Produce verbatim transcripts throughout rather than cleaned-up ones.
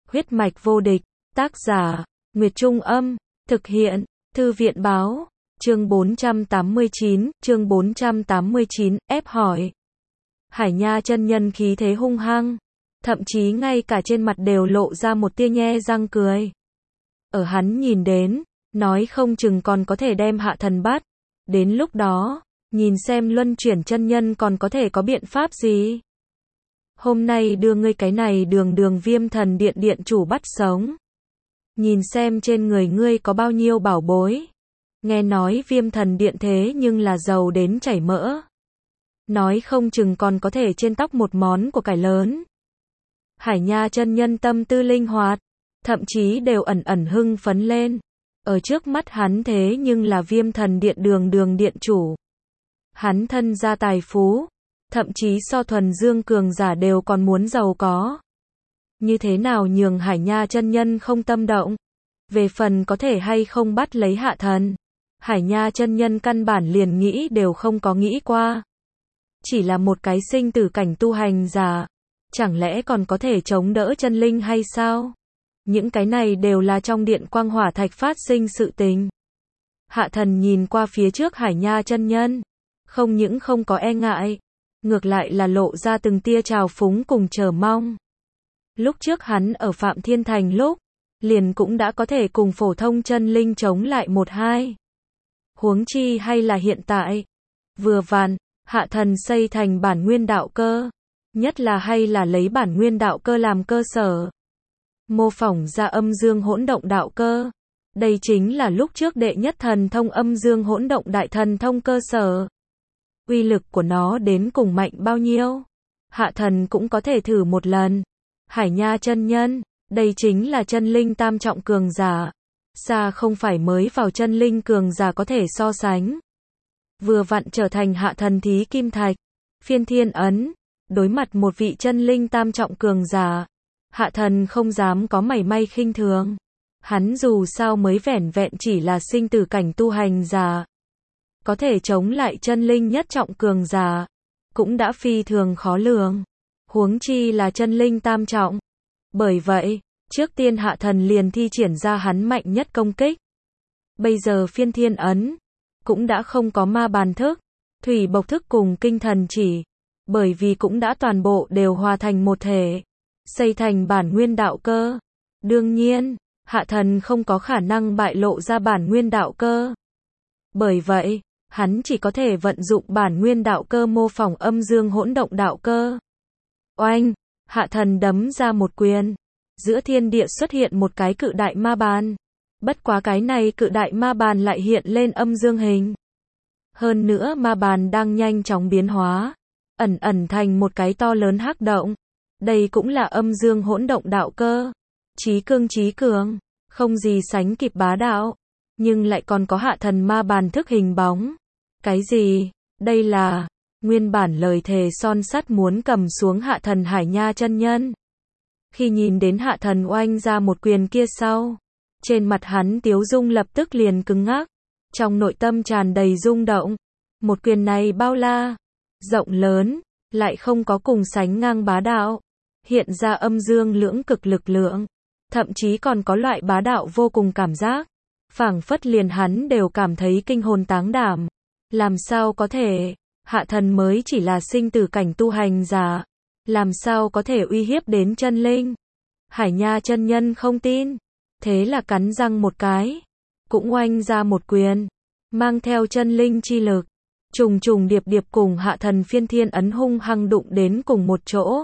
Huyết mạch vô địch, tác giả, Nguyệt Trung Âm, thực hiện, Thư viện Báo, chương bốn trăm tám mươi chín, chương bốn trăm tám mươi chín, ép hỏi. Hải Nha chân nhân khí thế hung hăng, thậm chí ngay cả trên mặt đều lộ ra một tia nhe răng cười. Ở hắn nhìn đến, nói không chừng còn có thể đem Hạ Thần bắt, đến lúc đó, nhìn xem luân chuyển chân nhân còn có thể có biện pháp gì. Hôm nay đưa ngươi cái này đường đường Viêm Thần Điện điện chủ bắt sống. Nhìn xem trên người ngươi có bao nhiêu bảo bối. Nghe nói Viêm Thần Điện thế nhưng là giàu đến chảy mỡ. Nói không chừng còn có thể trên tóc một món của cải lớn. Hải Nha chân nhân tâm tư linh hoạt, thậm chí đều ẩn ẩn hưng phấn lên. Ở trước mắt hắn thế nhưng là Viêm Thần Điện đường đường điện chủ. Hắn thân gia tài phú, thậm chí so thuần dương cường giả đều còn muốn giàu có. Như thế nào nhường Hải Nha chân nhân không tâm động? Về phần có thể hay không bắt lấy Hạ Thần, Hải Nha chân nhân căn bản liền nghĩ đều không có nghĩ qua. Chỉ là một cái sinh tử cảnh tu hành giả, chẳng lẽ còn có thể chống đỡ chân linh hay sao? Những cái này đều là trong điện quang hỏa thạch phát sinh sự tình. Hạ Thần nhìn qua phía trước Hải Nha chân nhân, không những không có e ngại, ngược lại là lộ ra từng tia trào phúng cùng chờ mong. Lúc trước hắn ở Phạm Thiên Thành lúc, liền cũng đã có thể cùng phổ thông chân linh chống lại một hai. Huống chi hay là hiện tại. Vừa vặn, Hạ Thần xây thành bản nguyên đạo cơ. Nhất là hay là lấy bản nguyên đạo cơ làm cơ sở. Mô phỏng ra âm dương hỗn động đạo cơ. Đây chính là lúc trước đệ nhất thần thông âm dương hỗn động đại thần thông cơ sở. Uy lực của nó đến cùng mạnh bao nhiêu? Hạ Thần cũng có thể thử một lần. Hải Nha chân nhân, đây chính là chân linh tam trọng cường giả. Xa không phải mới vào chân linh cường giả có thể so sánh. Vừa vặn trở thành Hạ Thần thí kim thạch, phiên thiên ấn, đối mặt một vị chân linh tam trọng cường giả. Hạ Thần không dám có mảy may khinh thường. Hắn dù sao mới vẻn vẹn chỉ là sinh tử cảnh tu hành giả. Có thể chống lại chân linh nhất trọng cường giả, cũng đã phi thường khó lường. Huống chi là chân linh tam trọng. Bởi vậy, trước tiên Hạ Thần liền thi triển ra hắn mạnh nhất công kích. Bây giờ phiên thiên ấn, cũng đã không có ma bàn thức, thủy bộc thức cùng kinh thần chỉ. Bởi vì cũng đã toàn bộ đều hòa thành một thể, xây thành bản nguyên đạo cơ. Đương nhiên, Hạ Thần không có khả năng bại lộ ra bản nguyên đạo cơ. Bởi vậy, hắn chỉ có thể vận dụng bản nguyên đạo cơ mô phỏng âm dương hỗn động đạo cơ. Oanh, Hạ Thần đấm ra một quyền. Giữa thiên địa xuất hiện một cái cự đại ma bàn. Bất quá cái này cự đại ma bàn lại hiện lên âm dương hình. Hơn nữa ma bàn đang nhanh chóng biến hóa, ẩn ẩn thành một cái to lớn hắc động. Đây cũng là âm dương hỗn động đạo cơ. Chí cương chí cường, không gì sánh kịp bá đạo. Nhưng lại còn có Hạ Thần ma bàn thức hình bóng. Cái gì? Đây là nguyên bản lời thề son sắt muốn cầm xuống Hạ Thần Hải Nha chân nhân. Khi nhìn đến Hạ Thần oanh ra một quyền kia sau, trên mặt hắn tiếu dung lập tức liền cứng ngắc, trong nội tâm tràn đầy rung động. Một quyền này bao la, rộng lớn, lại không có cùng sánh ngang bá đạo, hiện ra âm dương lưỡng cực lực lượng, thậm chí còn có loại bá đạo vô cùng cảm giác, phảng phất liền hắn đều cảm thấy kinh hồn táng đảm. Làm sao có thể? Hạ Thần mới chỉ là sinh tử cảnh tu hành giả, làm sao có thể uy hiếp đến chân linh? Hải Nha chân nhân không tin, thế là cắn răng một cái, cũng oanh ra một quyền, mang theo chân linh chi lực, trùng trùng điệp điệp cùng Hạ Thần phiên thiên ấn hung hăng đụng đến cùng một chỗ.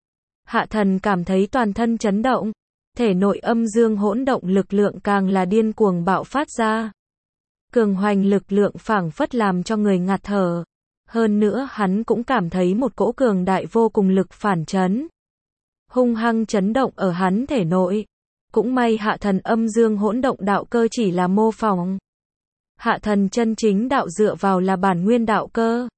Hạ Thần cảm thấy toàn thân chấn động, thể nội âm dương hỗn động lực lượng càng là điên cuồng bạo phát ra. Cường hoành lực lượng phảng phất làm cho người ngạt thở. Hơn nữa hắn cũng cảm thấy một cỗ cường đại vô cùng lực phản chấn. Hung hăng chấn động ở hắn thể nội. Cũng may Hạ Thần âm dương hỗn động đạo cơ chỉ là mô phỏng. Hạ Thần chân chính đạo dựa vào là bản nguyên đạo cơ.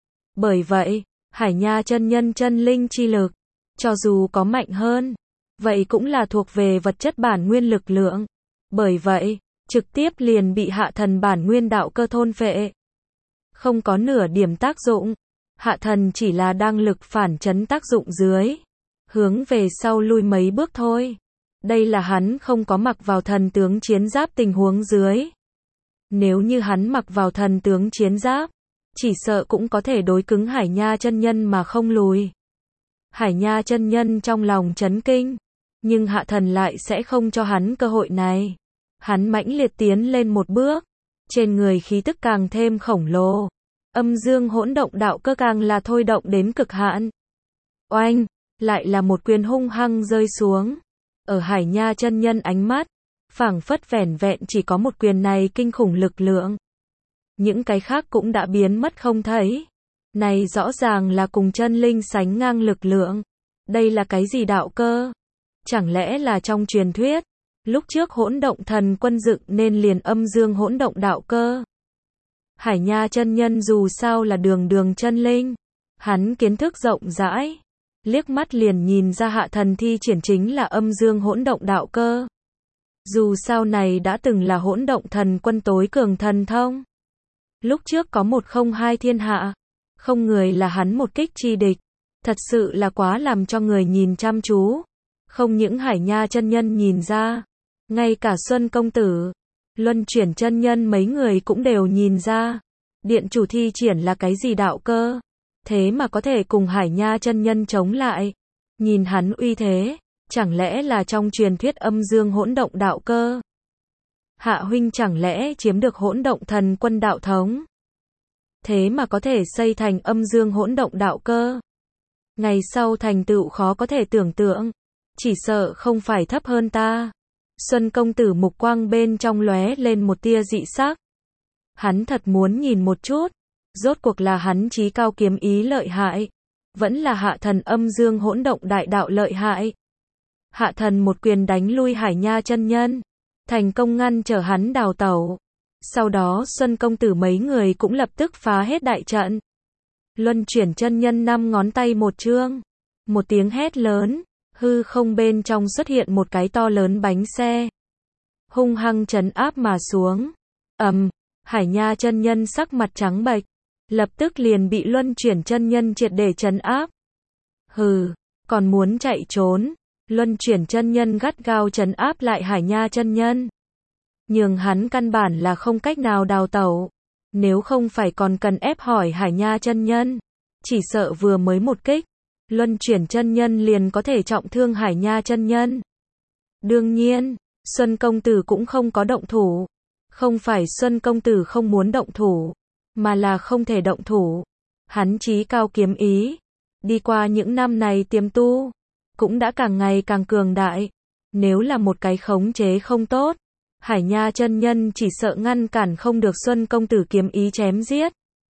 Bởi vậy, Hải Nha chân nhân chân linh chi lực, cho dù có mạnh hơn, vậy cũng là thuộc về vật chất bản nguyên lực lượng. Bởi vậy, trực tiếp liền bị Hạ Thần bản nguyên đạo cơ thôn phệ. Không có nửa điểm tác dụng. Hạ Thần chỉ là đang lực phản chấn tác dụng dưới, hướng về sau lui mấy bước thôi. Đây là hắn không có mặc vào thần tướng chiến giáp tình huống dưới. Nếu như hắn mặc vào thần tướng chiến giáp, chỉ sợ cũng có thể đối cứng Hải Nha chân nhân mà không lùi. Hải Nha chân nhân trong lòng chấn kinh, nhưng Hạ Thần lại sẽ không cho hắn cơ hội này. Hắn mãnh liệt tiến lên một bước, trên người khí tức càng thêm khổng lồ. Âm dương hỗn động đạo cơ càng là thôi động đến cực hạn. Oanh, lại là một quyền hung hăng rơi xuống. Ở Hải Nha chân nhân ánh mắt, phảng phất vẻn vẹn chỉ có một quyền này kinh khủng lực lượng. Những cái khác cũng đã biến mất không thấy. Này rõ ràng là cùng chân linh sánh ngang lực lượng. Đây là cái gì đạo cơ? Chẳng lẽ là trong truyền thuyết, lúc trước hỗn động thần quân dựng nên liền âm dương hỗn động đạo cơ? Hải Nha chân nhân dù sao là đường đường chân linh. Hắn kiến thức rộng rãi. Liếc mắt liền nhìn ra Hạ Thần thi triển chính là âm dương hỗn động đạo cơ. Dù sao này đã từng là hỗn động thần quân tối cường thần thông. Lúc trước có một không hai thiên hạ. Không người là hắn một kích chi địch. Thật sự là quá làm cho người nhìn chăm chú. Không những Hải Nha chân nhân nhìn ra. Ngay cả Xuân công tử, Luân chuyển chân nhân mấy người cũng đều nhìn ra. Điện chủ thi triển là cái gì đạo cơ? Thế mà có thể cùng Hải Nha chân nhân chống lại. Nhìn hắn uy thế, chẳng lẽ là trong truyền thuyết âm dương hỗn động đạo cơ? Hạ huynh chẳng lẽ chiếm được hỗn động thần quân đạo thống? Thế mà có thể xây thành âm dương hỗn động đạo cơ? Ngày sau thành tựu khó có thể tưởng tượng. Chỉ sợ không phải thấp hơn ta. Xuân công tử mục quang bên trong lóe lên một tia dị sắc. Hắn thật muốn nhìn một chút. Rốt cuộc là hắn chí cao kiếm ý lợi hại. Vẫn là Hạ Thần âm dương hỗn động đại đạo lợi hại. Hạ Thần một quyền đánh lui Hải Nha chân nhân. Thành công ngăn trở hắn đào tẩu. Sau đó Xuân công tử mấy người cũng lập tức phá hết đại trận. Luân chuyển chân nhân năm ngón tay một chương. Một tiếng hét lớn. Hư không bên trong xuất hiện một cái to lớn bánh xe. Hung hăng trấn áp mà xuống. Ầm, Hải Nha chân nhân sắc mặt trắng bệch. Lập tức liền bị Luân chuyển chân nhân triệt để trấn áp. Hừ, còn muốn chạy trốn. Luân chuyển chân nhân gắt gao trấn áp lại Hải Nha chân nhân. Nhưng hắn căn bản là không cách nào đào tẩu. Nếu không phải còn cần ép hỏi Hải Nha chân nhân. Chỉ sợ vừa mới một kích. Luân chuyển chân nhân liền có thể trọng thương Hải Nha chân nhân. Đương nhiên, Xuân công tử cũng không có động thủ. Không phải Xuân công tử không muốn động thủ, mà là không thể động thủ. Hắn chí cao kiếm ý. Đi qua những năm này tiềm tu, cũng đã càng ngày càng cường đại. Nếu là một cái khống chế không tốt, Hải Nha chân nhân chỉ sợ ngăn cản không được Xuân công tử kiếm ý chém giết.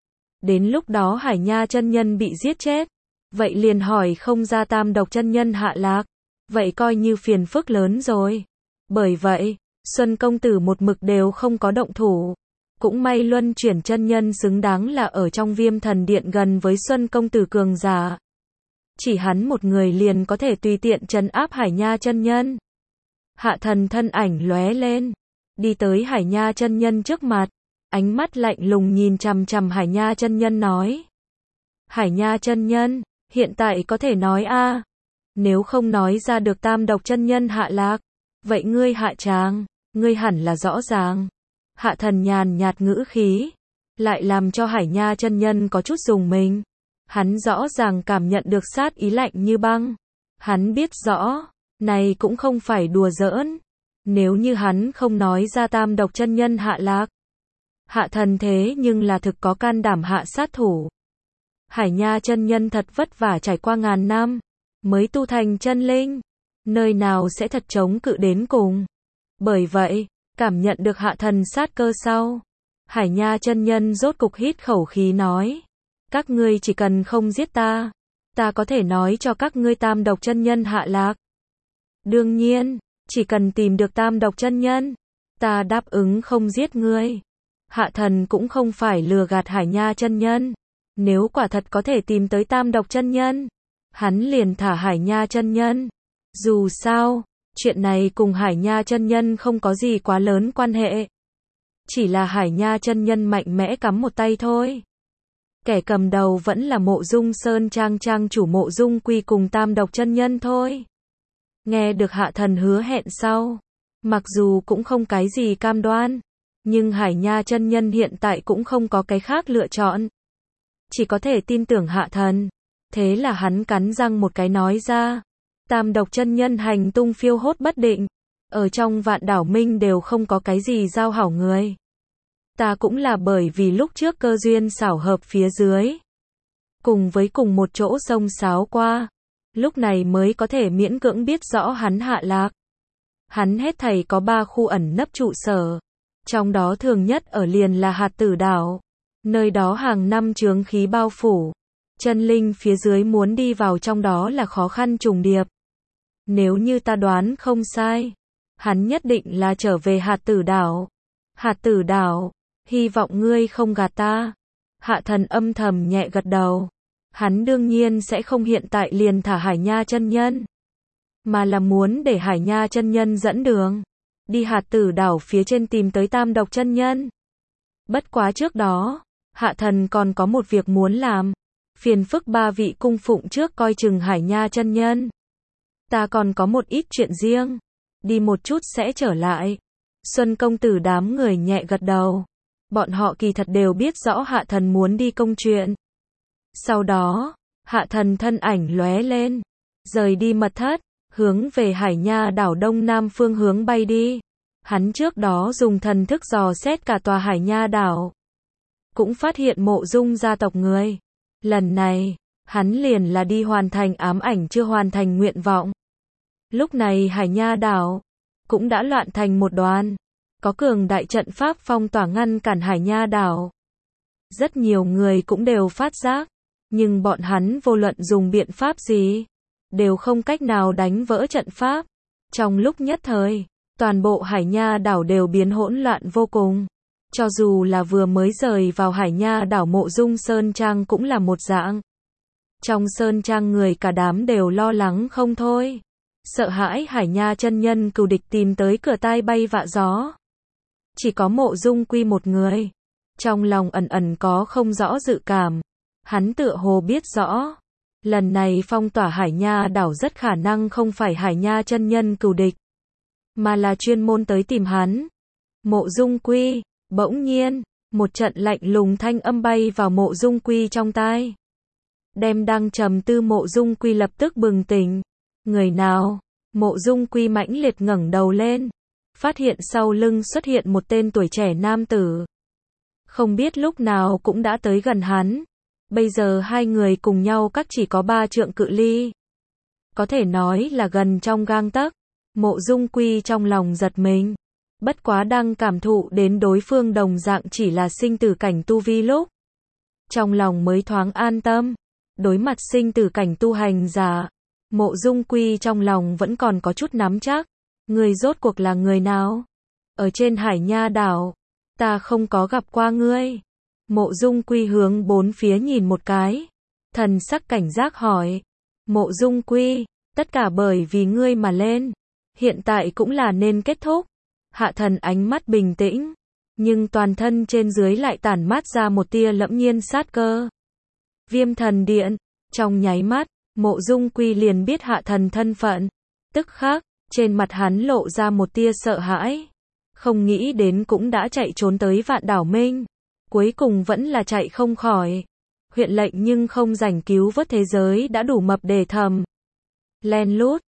Đến lúc đó Hải Nha chân nhân bị giết chết. Vậy liền hỏi không ra tam độc chân nhân hạ lạc. Vậy coi như phiền phức lớn rồi. Bởi vậy, Xuân công tử một mực đều không có động thủ. Cũng may Luân chuyển chân nhân xứng đáng là ở trong Viêm Thần Điện gần với Xuân công tử cường giả. Chỉ hắn một người liền có thể tùy tiện trấn áp Hải Nha chân nhân. Hạ Thần thân ảnh lóe lên, đi tới Hải Nha chân nhân trước mặt, ánh mắt lạnh lùng nhìn chằm chằm Hải Nha chân nhân nói: Hải Nha chân nhân, hiện tại có thể nói a? Nếu không nói ra được tam độc chân nhân hạ lạc, vậy ngươi hạ tràng, ngươi hẳn là rõ ràng. Hạ Thần nhàn nhạt ngữ khí, lại làm cho Hải Nha chân nhân có chút rùng mình. Hắn rõ ràng cảm nhận được sát ý lạnh như băng. Hắn biết rõ, này cũng không phải đùa giỡn. Nếu như hắn không nói ra tam độc chân nhân hạ lạc, Hạ Thần thế nhưng là thực có can đảm hạ sát thủ. Hải Nha chân nhân thật vất vả trải qua ngàn năm, mới tu thành chân linh, nơi nào sẽ thật chống cự đến cùng. Bởi vậy, cảm nhận được Hạ Thần sát cơ sau, Hải Nha chân nhân rốt cục hít khẩu khí nói: các ngươi chỉ cần không giết ta, ta có thể nói cho các ngươi tam độc chân nhân hạ lạc. Đương nhiên, chỉ cần tìm được tam độc chân nhân, ta đáp ứng không giết ngươi. Hạ Thần cũng không phải lừa gạt Hải Nha chân nhân. Nếu quả thật có thể tìm tới tam độc chân nhân, hắn liền thả Hải Nha chân nhân. Dù sao, chuyện này cùng Hải Nha chân nhân không có gì quá lớn quan hệ. Chỉ là Hải Nha chân nhân mạnh mẽ cắm một tay thôi. Kẻ cầm đầu vẫn là Mộ Dung Sơn Trang trang chủ Mộ Dung Quy cùng tam độc chân nhân thôi. Nghe được Hạ Thần hứa hẹn sau, mặc dù cũng không cái gì cam đoan, nhưng Hải Nha chân nhân hiện tại cũng không có cái khác lựa chọn. Chỉ có thể tin tưởng Hạ Thần. Thế là hắn cắn răng một cái nói ra. Tam độc chân nhân hành tung phiêu hốt bất định. Ở trong vạn đảo minh đều không có cái gì giao hảo người. Ta cũng là bởi vì lúc trước cơ duyên xảo hợp phía dưới. Cùng với cùng một chỗ sông sáo qua. Lúc này mới có thể miễn cưỡng biết rõ hắn hạ lạc. Hắn hết thảy có ba khu ẩn nấp trụ sở. Trong đó thường nhất ở liền là Hạt Tử Đảo. Nơi đó hàng năm chướng khí bao phủ. Chân linh phía dưới muốn đi vào trong đó là khó khăn trùng điệp. Nếu như ta đoán không sai, hắn nhất định là trở về Hạt Tử Đảo. Hạt Tử Đảo, hy vọng ngươi không gạt ta. Hạ Thần âm thầm nhẹ gật đầu. Hắn đương nhiên sẽ không hiện tại liền thả Hải Nha chân nhân, mà là muốn để Hải Nha chân nhân dẫn đường, đi Hạt Tử Đảo phía trên tìm tới Tam độc chân nhân. Bất quá trước đó, Hạ Thần còn có một việc muốn làm, phiền phức ba vị cung phụng trước coi chừng Hải Nha chân nhân. Ta còn có một ít chuyện riêng, đi một chút sẽ trở lại. Xuân công tử đám người nhẹ gật đầu. Bọn họ kỳ thật đều biết rõ Hạ Thần muốn đi công chuyện. Sau đó, Hạ Thần thân ảnh lóe lên, rời đi mật thất, hướng về Hải Nha đảo đông nam phương hướng bay đi. Hắn trước đó dùng thần thức dò xét cả tòa Hải Nha đảo, cũng phát hiện Mộ Dung gia tộc người. Lần này, hắn liền là đi hoàn thành ám ảnh chưa hoàn thành nguyện vọng. Lúc này Hải Nha đảo cũng đã loạn thành một đoàn, có cường đại trận pháp phong tỏa ngăn cản Hải Nha đảo. Rất nhiều người cũng đều phát giác, nhưng bọn hắn vô luận dùng biện pháp gì, đều không cách nào đánh vỡ trận pháp. Trong lúc nhất thời, toàn bộ Hải Nha đảo đều biến hỗn loạn vô cùng. Cho dù là vừa mới rời vào Hải Nha đảo Mộ Dung Sơn Trang cũng là một dạng. Trong Sơn Trang người cả đám đều lo lắng không thôi. Sợ hãi Hải Nha chân nhân cừu địch tìm tới cửa tai bay vạ gió. Chỉ có Mộ Dung Quy một người. Trong lòng ẩn ẩn có không rõ dự cảm. Hắn tựa hồ biết rõ. Lần này phong tỏa Hải Nha đảo rất khả năng không phải Hải Nha chân nhân cừu địch, mà là chuyên môn tới tìm hắn. Mộ Dung Quy, bỗng nhiên, một trận lạnh lùng thanh âm bay vào Mộ Dung Quy trong tai. Đem đang trầm tư Mộ Dung Quy lập tức bừng tỉnh. Người nào? Mộ Dung Quy mãnh liệt ngẩng đầu lên, phát hiện sau lưng xuất hiện một tên tuổi trẻ nam tử. Không biết lúc nào cũng đã tới gần hắn. Bây giờ hai người cùng nhau cách chỉ có ba trượng cự ly. Có thể nói là gần trong gang tấc. Mộ Dung Quy trong lòng giật mình. Bất quá đang cảm thụ đến đối phương đồng dạng chỉ là sinh tử cảnh tu vi lúc, trong lòng mới thoáng an tâm. Đối mặt sinh tử cảnh tu hành giả, Mộ Dung Quy trong lòng vẫn còn có chút nắm chắc. Người rốt cuộc là người nào? Ở trên Hải Nha đảo, ta không có gặp qua ngươi. Mộ Dung Quy hướng bốn phía nhìn một cái, thần sắc cảnh giác hỏi. Mộ Dung Quy, tất cả bởi vì ngươi mà lên, hiện tại cũng là nên kết thúc. Hạ Thần ánh mắt bình tĩnh, nhưng toàn thân trên dưới lại tản mát ra một tia lẫm nhiên sát cơ. Viêm thần điện, trong nháy mắt, Mộ Dung Quy liền biết Hạ Thần thân phận, tức khắc, trên mặt hắn lộ ra một tia sợ hãi. Không nghĩ đến cũng đã chạy trốn tới Vạn Đảo Minh, cuối cùng vẫn là chạy không khỏi. Huyện lệnh nhưng không rảnh cứu vớt thế giới đã đủ mập để thầm. Len lút,